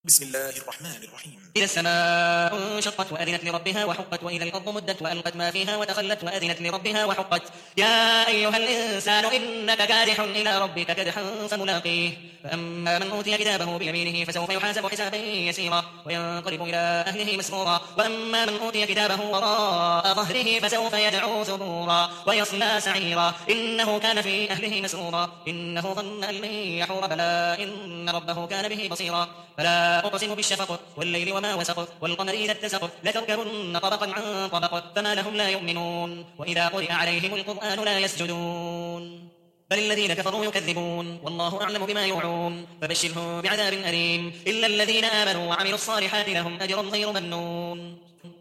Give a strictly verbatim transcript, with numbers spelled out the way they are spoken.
بسم الله الرحمن الرحيم. إذا السماء انشقت وأذنت لربها وحقت وإذا الأرض مدت وألقت ما فيها وتخلت وأذنت لربها وحقت يا أيها الإنسان إنك كادح إلى ربك كدحا فملاقيه فأما من أوتي كتابه بيمينه فسوف يحاسب حسابا يسيرا وينقلب إلى أهله مسرورا وأما من أوتي كتابه وراء ظهره فسوف يدعو ثبورا ويصلى سعيرا إنه كان في أهله مسرورا إنه ظن أن لن يحور بلى إن ربه كان به بصيرا فلا أقسم بالشفق والليل وما وسق والقمر إذا اتسق لتركبن طبقا عن طبق فما لهم لا يؤمنون وإذا قرئ عليهم القرآن لا يسجدون بل الذين كفروا يكذبون والله أعلم بما يوعون فبشرهم بعذاب أليم إلا الذين آمنوا وعملوا الصالحات لهم أجر غير ممنون